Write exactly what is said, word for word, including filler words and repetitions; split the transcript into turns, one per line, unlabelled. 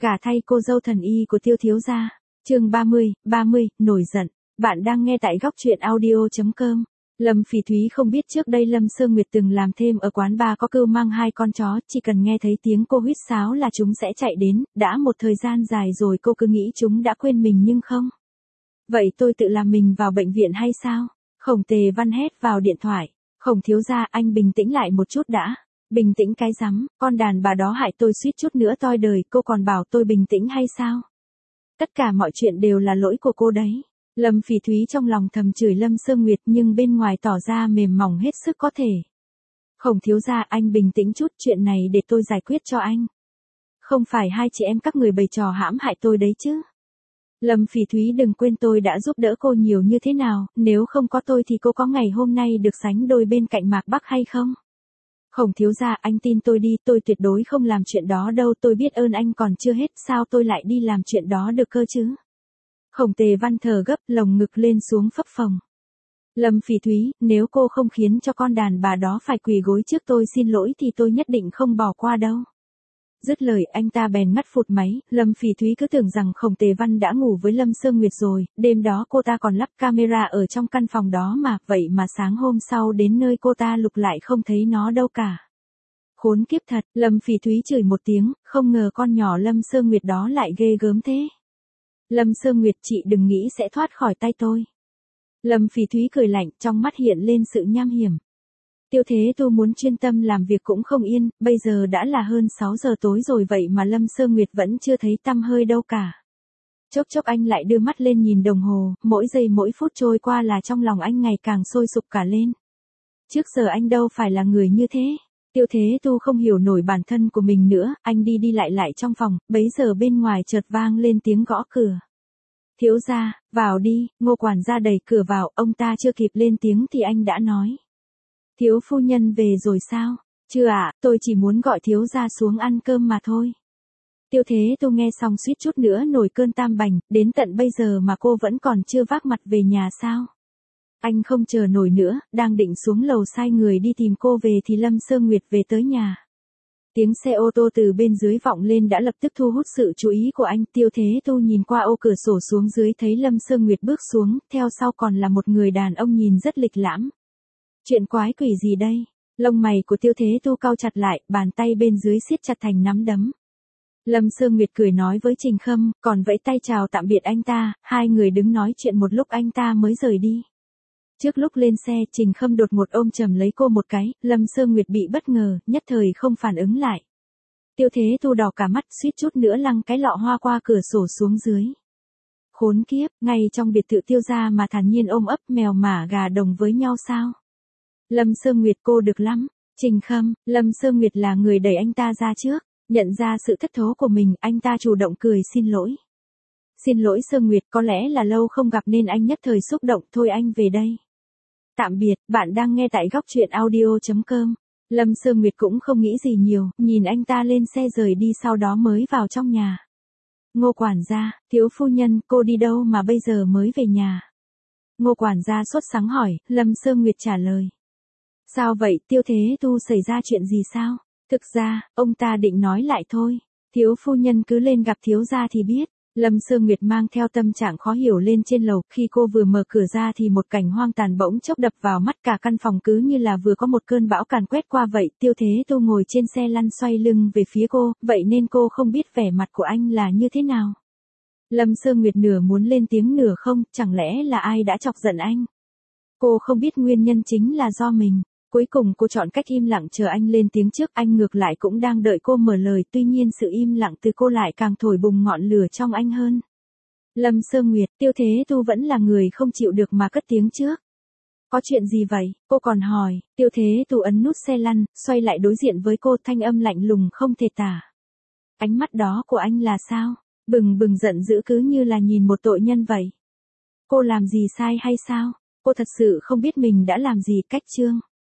Gả thay cô dâu thần y của Tiêu thiếu gia. Chương ba mươi, ba mươi, nổi giận. Bạn đang nghe tại góc truyện audio chấm com. Lâm Phỉ Thúy không biết trước đây Lâm Sương Nguyệt từng làm thêm ở quán bar có cưu mang hai con chó, chỉ cần nghe thấy tiếng cô huýt sáo là chúng sẽ chạy đến, đã một thời gian dài rồi cô cứ nghĩ chúng đã quên mình nhưng không. Vậy tôi tự làm mình vào bệnh viện hay sao? Khổng Tề Văn hét vào điện thoại. Khổng thiếu gia, anh bình tĩnh lại một chút đã. Bình tĩnh cái rắm, con đàn bà đó hại tôi suýt chút nữa toi đời, cô còn bảo tôi bình tĩnh hay sao? Tất cả mọi chuyện đều là lỗi của cô đấy. Lâm Phỉ Thúy trong lòng thầm chửi Lâm Sương Nguyệt nhưng bên ngoài tỏ ra mềm mỏng hết sức có thể. Khổng thiếu gia, anh bình tĩnh chút, chuyện này để tôi giải quyết cho anh. Không phải hai chị em các người bày trò hãm hại tôi đấy chứ. Lâm Phỉ Thúy, đừng quên tôi đã giúp đỡ cô nhiều như thế nào, nếu không có tôi thì cô có ngày hôm nay được sánh đôi bên cạnh Mạc Bắc hay không? Khổng thiếu gia, anh tin tôi đi, tôi tuyệt đối không làm chuyện đó đâu, tôi biết ơn anh còn chưa hết, sao tôi lại đi làm chuyện đó được cơ chứ? Khổng Tề Văn thở gấp, lồng ngực lên xuống phập phồng. Lâm Phỉ Thúy, nếu cô không khiến cho con đàn bà đó phải quỳ gối trước tôi xin lỗi thì tôi nhất định không bỏ qua đâu. Dứt lời anh ta bèn ngắt phụt máy, Lâm Phỉ Thúy cứ tưởng rằng Khổng Tề Văn đã ngủ với Lâm Sương Nguyệt rồi, đêm đó cô ta còn lắp camera ở trong căn phòng đó mà, vậy mà sáng hôm sau đến nơi cô ta lục lại không thấy nó đâu cả. Khốn kiếp thật, Lâm Phỉ Thúy chửi một tiếng, không ngờ con nhỏ Lâm Sương Nguyệt đó lại ghê gớm thế. Lâm Sương Nguyệt, chị đừng nghĩ sẽ thoát khỏi tay tôi. Lâm Phỉ Thúy cười lạnh, trong mắt hiện lên sự nham hiểm. Tiêu Thế Tu muốn chuyên tâm làm việc cũng không yên, bây giờ đã là hơn sáu giờ tối rồi vậy mà Lâm Sương Nguyệt vẫn chưa thấy tăm hơi đâu cả. Chốc chốc anh lại đưa mắt lên nhìn đồng hồ, mỗi giây mỗi phút trôi qua là trong lòng anh ngày càng sôi sục cả lên. Trước giờ anh đâu phải là người như thế. Tiêu Thế Tu không hiểu nổi bản thân của mình nữa, anh đi đi lại lại trong phòng, bấy giờ bên ngoài chợt vang lên tiếng gõ cửa. Thiếu gia, vào đi, Ngô quản gia đẩy cửa vào, ông ta chưa kịp lên tiếng thì anh đã nói. Thiếu phu nhân về rồi sao? Chưa ạ, tôi chỉ muốn gọi thiếu gia xuống ăn cơm mà thôi. Tiêu Thế Tu nghe xong suýt chút nữa nổi cơn tam bành, đến tận bây giờ mà cô vẫn còn chưa vác mặt về nhà sao? Anh không chờ nổi nữa, đang định xuống lầu sai người đi tìm cô về thì Lâm Sương Nguyệt về tới nhà. Tiếng xe ô tô từ bên dưới vọng lên đã lập tức thu hút sự chú ý của anh. Tiêu Thế Tu nhìn qua ô cửa sổ xuống dưới thấy Lâm Sương Nguyệt bước xuống, theo sau còn là một người đàn ông nhìn rất lịch lãm. Chuyện quái quỷ gì đây? Lông mày của Tiêu Thế Tu cau chặt lại, bàn tay bên dưới siết chặt thành nắm đấm. Lâm Sương Nguyệt cười nói với Trình Khâm, còn vẫy tay chào tạm biệt anh ta, hai người đứng nói chuyện một lúc anh ta mới rời đi. Trước lúc lên xe, Trình Khâm đột ngột ôm chầm lấy cô một cái, Lâm Sương Nguyệt bị bất ngờ, nhất thời không phản ứng lại. Tiêu Thế Tu đỏ cả mắt, suýt chút nữa lăng cái lọ hoa qua cửa sổ xuống dưới. Khốn kiếp, ngay trong biệt thự Tiêu gia mà thản nhiên ôm ấp mèo mả gà đồng với nhau sao? Lâm Sương Nguyệt, cô được lắm. Trình Khâm, Lâm Sương Nguyệt là người đẩy anh ta ra trước, nhận ra sự thất thố của mình, anh ta chủ động cười xin lỗi. Xin lỗi Sương Nguyệt, có lẽ là lâu không gặp nên anh nhất thời xúc động, thôi anh về đây. Tạm biệt, bạn đang nghe tại góc truyện audio chấm com. Lâm Sương Nguyệt cũng không nghĩ gì nhiều, nhìn anh ta lên xe rời đi sau đó mới vào trong nhà. Ngô quản gia, thiếu phu nhân, cô đi đâu mà bây giờ mới về nhà? Ngô quản gia sốt sắng hỏi, Lâm Sương Nguyệt trả lời. Sao vậy, Tiêu Thế Tu xảy ra chuyện gì sao? Thực ra, ông ta định nói lại thôi. Thiếu phu nhân cứ lên gặp thiếu gia thì biết. Lâm Sương Nguyệt mang theo tâm trạng khó hiểu lên trên lầu, khi cô vừa mở cửa ra thì một cảnh hoang tàn bỗng chốc đập vào mắt, cả căn phòng cứ như là vừa có một cơn bão càn quét qua vậy. Tiêu Thế Tu ngồi trên xe lăn xoay lưng về phía cô, vậy nên cô không biết vẻ mặt của anh là như thế nào. Lâm Sương Nguyệt nửa muốn lên tiếng nửa không, chẳng lẽ là ai đã chọc giận anh? Cô không biết nguyên nhân chính là do mình. Cuối cùng cô chọn cách im lặng chờ anh lên tiếng trước, anh ngược lại cũng đang đợi cô mở lời, tuy nhiên sự im lặng từ cô lại càng thổi bùng ngọn lửa trong anh hơn. Lâm Sương Nguyệt, Tiêu Thế Tu vẫn là người không chịu được mà cất tiếng trước. Có chuyện gì vậy? Cô còn hỏi. Tiêu Thế Tu ấn nút xe lăn, xoay lại đối diện với cô, thanh âm lạnh lùng không thể tả. Ánh mắt đó của anh là sao? Bừng bừng giận dữ cứ như là nhìn một tội nhân vậy. Cô làm gì sai hay sao? Cô thật sự không biết mình đã làm gì cách chương.